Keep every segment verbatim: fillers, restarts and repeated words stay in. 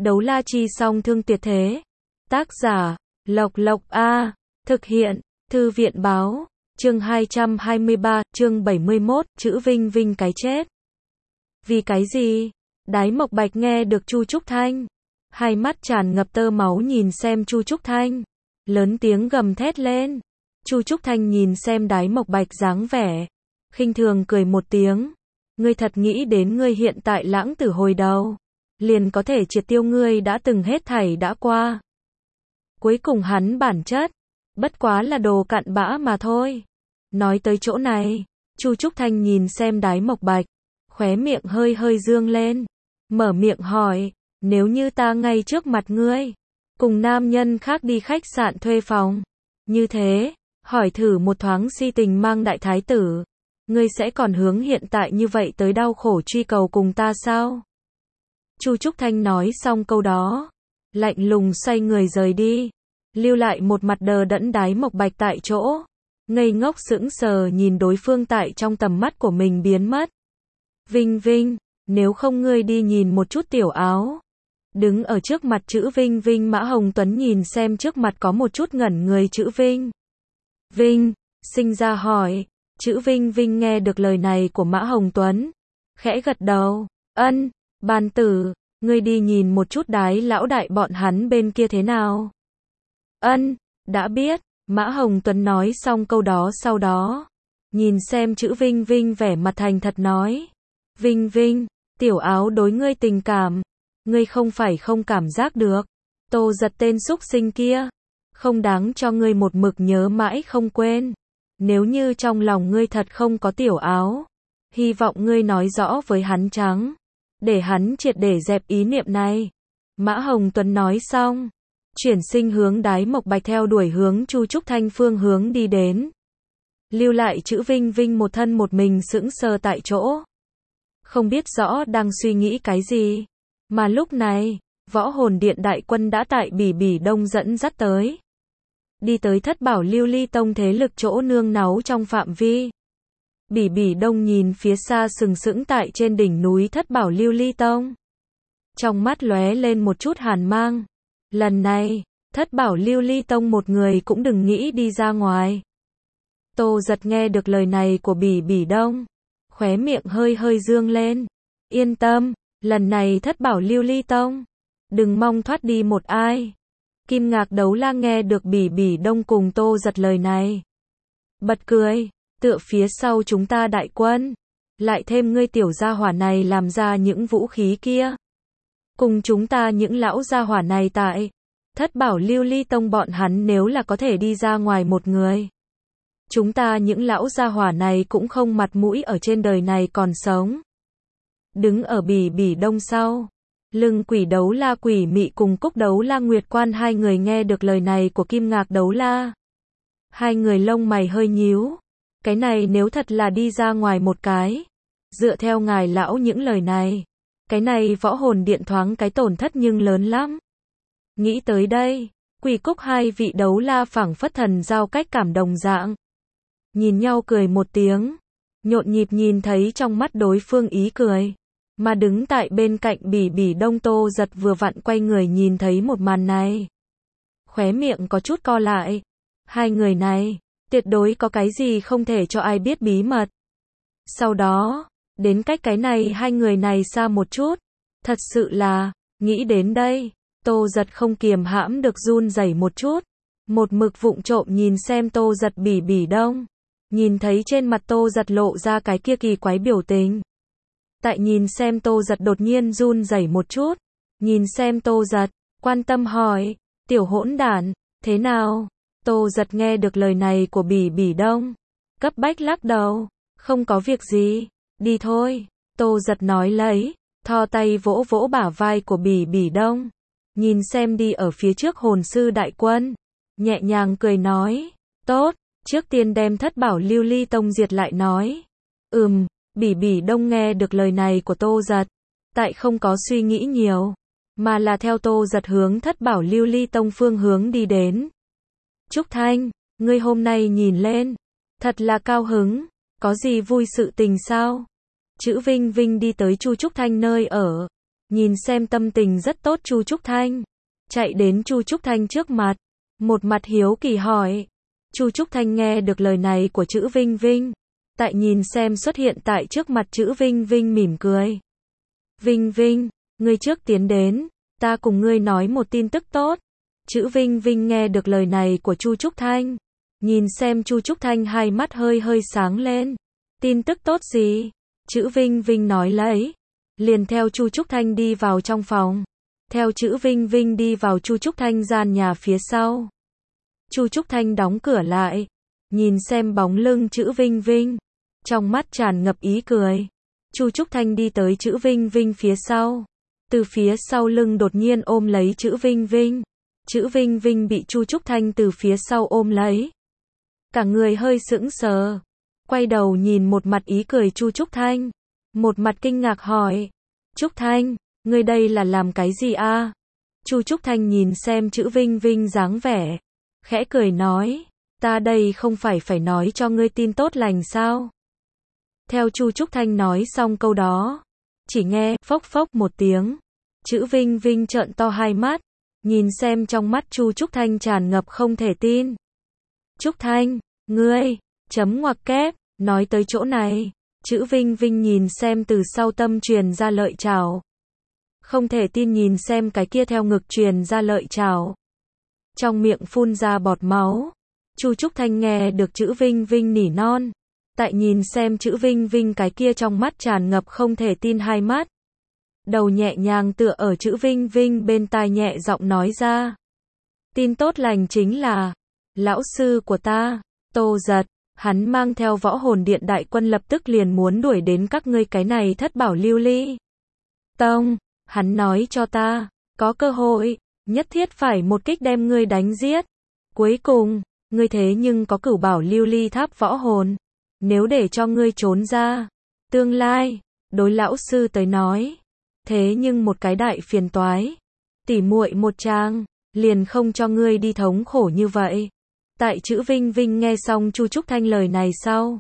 Đấu la chi song thương tuyệt thế. Tác giả, Lộc Lộc A. Thực hiện, Thư viện báo. Chương hai trăm hai mươi ba, chương bảy mươi mốt, chữ Vinh Vinh cái chết. Vì cái gì? Đái Mộc Bạch nghe được Chu Trúc Thanh. Hai mắt tràn ngập tơ máu nhìn xem Chu Trúc Thanh. Lớn tiếng gầm thét lên. Chu Trúc Thanh nhìn xem Đái Mộc Bạch dáng vẻ. Khinh thường cười một tiếng. Ngươi thật nghĩ đến ngươi hiện tại lãng tử hồi đầu. Liền có thể triệt tiêu ngươi đã từng hết thảy đã qua. Cuối cùng hắn bản chất. Bất quá là đồ cặn bã mà thôi. Nói tới chỗ này. Chu Trúc Thanh nhìn xem Đái Mộc Bạch. Khóe miệng hơi hơi dương lên. Mở miệng hỏi. Nếu như ta ngay trước mặt ngươi. Cùng nam nhân khác đi khách sạn thuê phòng. Như thế. Hỏi thử một thoáng si tình mang đại thái tử. Ngươi sẽ còn hướng hiện tại như vậy tới đau khổ truy cầu cùng ta sao? Chu Trúc Thanh nói xong câu đó. Lạnh lùng xoay người rời đi. Lưu lại một mặt đờ đẫn Đái Mộc Bạch tại chỗ. Ngây ngốc sững sờ nhìn đối phương tại trong tầm mắt của mình biến mất. Vinh Vinh, nếu không ngươi đi nhìn một chút tiểu áo. Đứng ở trước mặt chữ Vinh Vinh Mã Hồng Tuấn nhìn xem trước mặt có một chút ngẩn người chữ Vinh. Vinh, sinh ra hỏi. Chữ Vinh Vinh nghe được lời này của Mã Hồng Tuấn. Khẽ gật đầu. Ân, bàn tử, ngươi đi nhìn một chút Đái lão đại bọn hắn bên kia thế nào. Ân, đã biết. Mã Hồng Tuấn nói xong câu đó sau đó. Nhìn xem chữ Vinh Vinh vẻ mặt thành thật nói. Vinh Vinh, tiểu áo đối ngươi tình cảm. Ngươi không phải không cảm giác được. Tô Giật tên xúc sinh kia. Không đáng cho ngươi một mực nhớ mãi không quên. Nếu như trong lòng ngươi thật không có tiểu áo. Hy vọng ngươi nói rõ với hắn trắng. Để hắn triệt để dẹp ý niệm này. Mã Hồng Tuấn nói xong. Chuyển sinh hướng Đái Mộc Bạch theo đuổi hướng Chu Trúc Thanh phương hướng đi đến. Lưu lại chữ Vinh Vinh một thân một mình sững sờ tại chỗ. Không biết rõ đang suy nghĩ cái gì. Mà lúc này, võ hồn điện đại quân đã tại Bỉ Bỉ Đông dẫn dắt tới. Đi tới Thất Bảo Lưu Ly Tông thế lực chỗ nương náu trong phạm vi. Bỉ Bỉ Đông nhìn phía xa sừng sững tại trên đỉnh núi Thất Bảo Lưu Ly Tông. Trong mắt lóe lên một chút hàn mang. Lần này, Thất Bảo Lưu Ly Tông một người cũng đừng nghĩ đi ra ngoài. Tô Giật nghe được lời này của Bỉ Bỉ Đông. Khóe miệng hơi hơi dương lên. Yên tâm, lần này Thất Bảo Lưu Ly Tông. Đừng mong thoát đi một ai. Kim Ngạc Đấu La nghe được Bỉ Bỉ Đông cùng Tô Giật lời này. Bật cười, tựa phía sau chúng ta đại quân. Lại thêm ngươi tiểu gia hỏa này làm ra những vũ khí kia. Cùng chúng ta những lão gia hỏa này tại. Thất Bảo Lưu Ly Tông bọn hắn nếu là có thể đi ra ngoài một người. Chúng ta những lão gia hỏa này cũng không mặt mũi ở trên đời này còn sống. Đứng ở Bỉ Bỉ Đông sau. Lưng Quỷ Đấu La Quỷ Mị cùng Cúc Đấu La Nguyệt Quan hai người nghe được lời này của Kim Ngạc Đấu La. Hai người lông mày hơi nhíu. Cái này nếu thật là đi ra ngoài một cái. Dựa theo ngài lão những lời này. Cái này võ hồn điện thoáng cái tổn thất nhưng lớn lắm. Nghĩ tới đây. Quỷ Cúc hai vị đấu la phảng phất thần giao cách cảm đồng dạng. Nhìn nhau cười một tiếng. Nhộn nhịp nhìn thấy trong mắt đối phương ý cười. Mà đứng tại bên cạnh Bỉ Bỉ Đông Tô Giật vừa vặn quay người nhìn thấy một màn này. Khóe miệng có chút co lại. Hai người này, tuyệt đối có cái gì không thể cho ai biết bí mật. Sau đó, đến cách cái này hai người này xa một chút. Thật sự là, nghĩ đến đây, Tô Giật không kiềm hãm được run rẩy một chút. Một mực vụng trộm nhìn xem Tô Giật Bỉ Bỉ Đông. Nhìn thấy trên mặt Tô Giật lộ ra cái kia kỳ quái biểu tình. Tại nhìn xem Tô Giật đột nhiên run rẩy một chút. Nhìn xem Tô Giật, quan tâm hỏi, tiểu hỗn đản, thế nào? Tô Giật nghe được lời này của Bỉ Bỉ Đông. Cấp bách lắc đầu, không có việc gì, đi thôi. Tô Giật nói lấy, thò tay vỗ vỗ bả vai của Bỉ Bỉ Đông. Nhìn xem đi ở phía trước hồn sư đại quân. Nhẹ nhàng cười nói, tốt, trước tiên đem Thất Bảo Lưu Ly Tông diệt lại nói. Ừm. Bỉ Bỉ Đông nghe được lời này của Tô Giật. Tại không có suy nghĩ nhiều. Mà là theo Tô Giật hướng Thất Bảo Lưu Ly Tông phương hướng đi đến. Trúc Thanh, ngươi hôm nay nhìn lên. Thật là cao hứng. Có gì vui sự tình sao? Chữ Vinh Vinh đi tới Chu Trúc Thanh nơi ở. nhìn xem tâm tình rất tốt Chu Trúc Thanh, chạy đến Chu Trúc Thanh trước mặt, một mặt hiếu kỳ hỏi. Chu Trúc Thanh nghe được lời này của chữ Vinh Vinh, tại nhìn xem xuất hiện tại trước mặt chữ Vinh Vinh mỉm cười. Vinh Vinh, ngươi trước tiến đến, ta cùng ngươi nói một tin tức tốt. Chữ Vinh Vinh nghe được lời này của Chu Trúc Thanh, nhìn xem Chu Trúc Thanh hai mắt hơi hơi sáng lên. Tin tức tốt gì? Chữ Vinh Vinh nói lấy, liền theo Chu Trúc Thanh đi vào trong phòng. Theo chữ Vinh Vinh đi vào Chu Trúc Thanh gian nhà phía sau. Chu Trúc Thanh đóng cửa lại, nhìn xem bóng lưng chữ Vinh Vinh, trong mắt tràn ngập ý cười. Chu Trúc Thanh đi tới chữ Vinh Vinh phía sau, từ phía sau lưng đột nhiên ôm lấy chữ Vinh Vinh. Chữ Vinh Vinh bị Chu Trúc Thanh từ phía sau ôm lấy, cả người hơi sững sờ, quay đầu nhìn một mặt ý cười Chu Trúc Thanh, một mặt kinh ngạc hỏi, Trúc Thanh, ngươi đây là làm cái gì a? Chu Trúc Thanh nhìn xem chữ Vinh Vinh dáng vẻ, khẽ cười nói, ta đây không phải phải nói cho ngươi tin tốt lành sao? Theo Chu Trúc Thanh nói xong câu đó, chỉ nghe phốc phốc một tiếng, chữ Vinh Vinh trợn to hai mắt, nhìn xem trong mắt Chu Trúc Thanh tràn ngập không thể tin. Trúc Thanh, ngươi, chấm ngoặc kép, nói tới chỗ này, chữ Vinh Vinh nhìn xem từ sau tâm truyền ra lợi trảo. Không thể tin nhìn xem cái kia theo ngực truyền ra lợi trảo. Trong miệng phun ra bọt máu. Chu Trúc Thanh nghe được chữ Vinh Vinh nỉ non. Tại nhìn xem chữ Vinh Vinh cái kia trong mắt tràn ngập không thể tin hai mắt. Đầu nhẹ nhàng tựa ở chữ Vinh Vinh bên tai nhẹ giọng nói ra. Tin tốt lành chính là, lão sư của ta, Tô Giật, hắn mang theo võ hồn điện đại quân lập tức liền muốn đuổi đến các ngươi cái này thất bảo lưu ly tông. Hắn nói cho ta, có cơ hội, nhất thiết phải một kích đem ngươi đánh giết. Cuối cùng, ngươi thế nhưng có cửu bảo lưu ly tháp võ hồn. Nếu để cho ngươi trốn ra, tương lai, đối lão sư tới nói, thế nhưng một cái đại phiền toái. Tỉ muội một trang, liền không cho ngươi đi thống khổ như vậy. Tại chữ Vinh Vinh nghe xong Chu Trúc Thanh lời này sau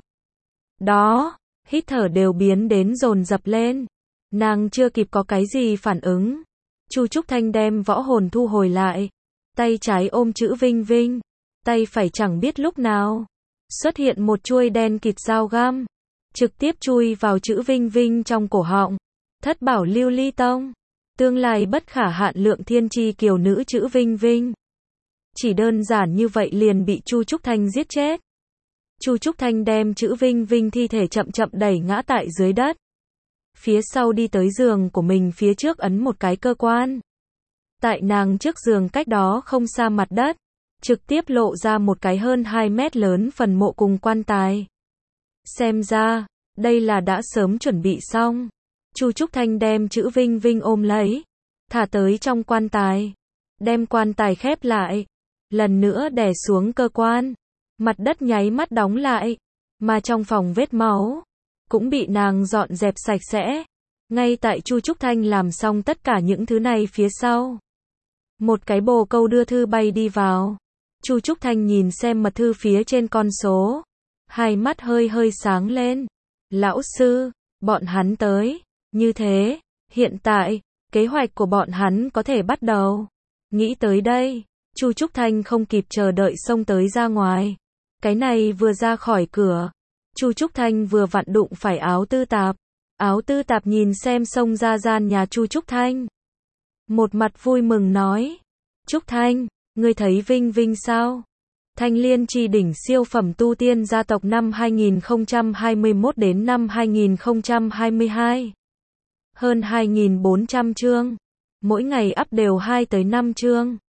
đó, hít thở đều biến đến dồn dập lên. Nàng chưa kịp có cái gì phản ứng. Chu Trúc Thanh đem võ hồn thu hồi lại. Tay trái ôm chữ Vinh Vinh. Tay phải chẳng biết lúc nào. Xuất hiện một chuôi đen kịt dao găm. Trực tiếp chui vào chữ Vinh Vinh trong cổ họng. Thất bảo lưu ly tông. Tương lai bất khả hạn lượng thiên chi kiều nữ chữ Vinh Vinh. Chỉ đơn giản như vậy liền bị Chu Trúc Thanh giết chết. Chu Trúc Thanh đem chữ Vinh Vinh thi thể chậm chậm đẩy ngã tại dưới đất. Phía sau đi tới giường của mình phía trước ấn một cái cơ quan. Tại nàng trước giường cách đó không xa mặt đất, trực tiếp lộ ra một cái hơn hai mét lớn phần mộ cùng quan tài. Xem ra, đây là đã sớm chuẩn bị xong. Chu Trúc Thanh đem chữ Vinh Vinh ôm lấy, thả tới trong quan tài, đem quan tài khép lại, lần nữa đè xuống cơ quan, mặt đất nháy mắt đóng lại, mà trong phòng vết máu cũng bị nàng dọn dẹp sạch sẽ. Ngay tại Chu Trúc Thanh làm xong tất cả những thứ này phía sau, một cái bồ câu đưa thư bay đi vào. Chu Trúc Thanh nhìn xem mật thư phía trên con số, hai mắt hơi hơi sáng lên. Lão sư, bọn hắn tới. Như thế, hiện tại, kế hoạch của bọn hắn có thể bắt đầu. Nghĩ tới đây, Chu Trúc Thanh không kịp chờ đợi xông tới ra ngoài. Cái này vừa ra khỏi cửa, Chu Trúc Thanh vừa vặn đụng phải áo tư tạp. Áo tư tạp nhìn xem xông ra gian nhà Chu Trúc Thanh. Một mặt vui mừng nói, Trúc Thanh, ngươi thấy Vinh Vinh sao? Thanh Liên Chi đỉnh siêu phẩm tu tiên gia tộc năm hai nghìn không trăm hai mươi mốt đến năm hai nghìn không trăm hai mươi hai. Hơn hai nghìn bốn trăm chương. Mỗi ngày up đều hai tới năm chương.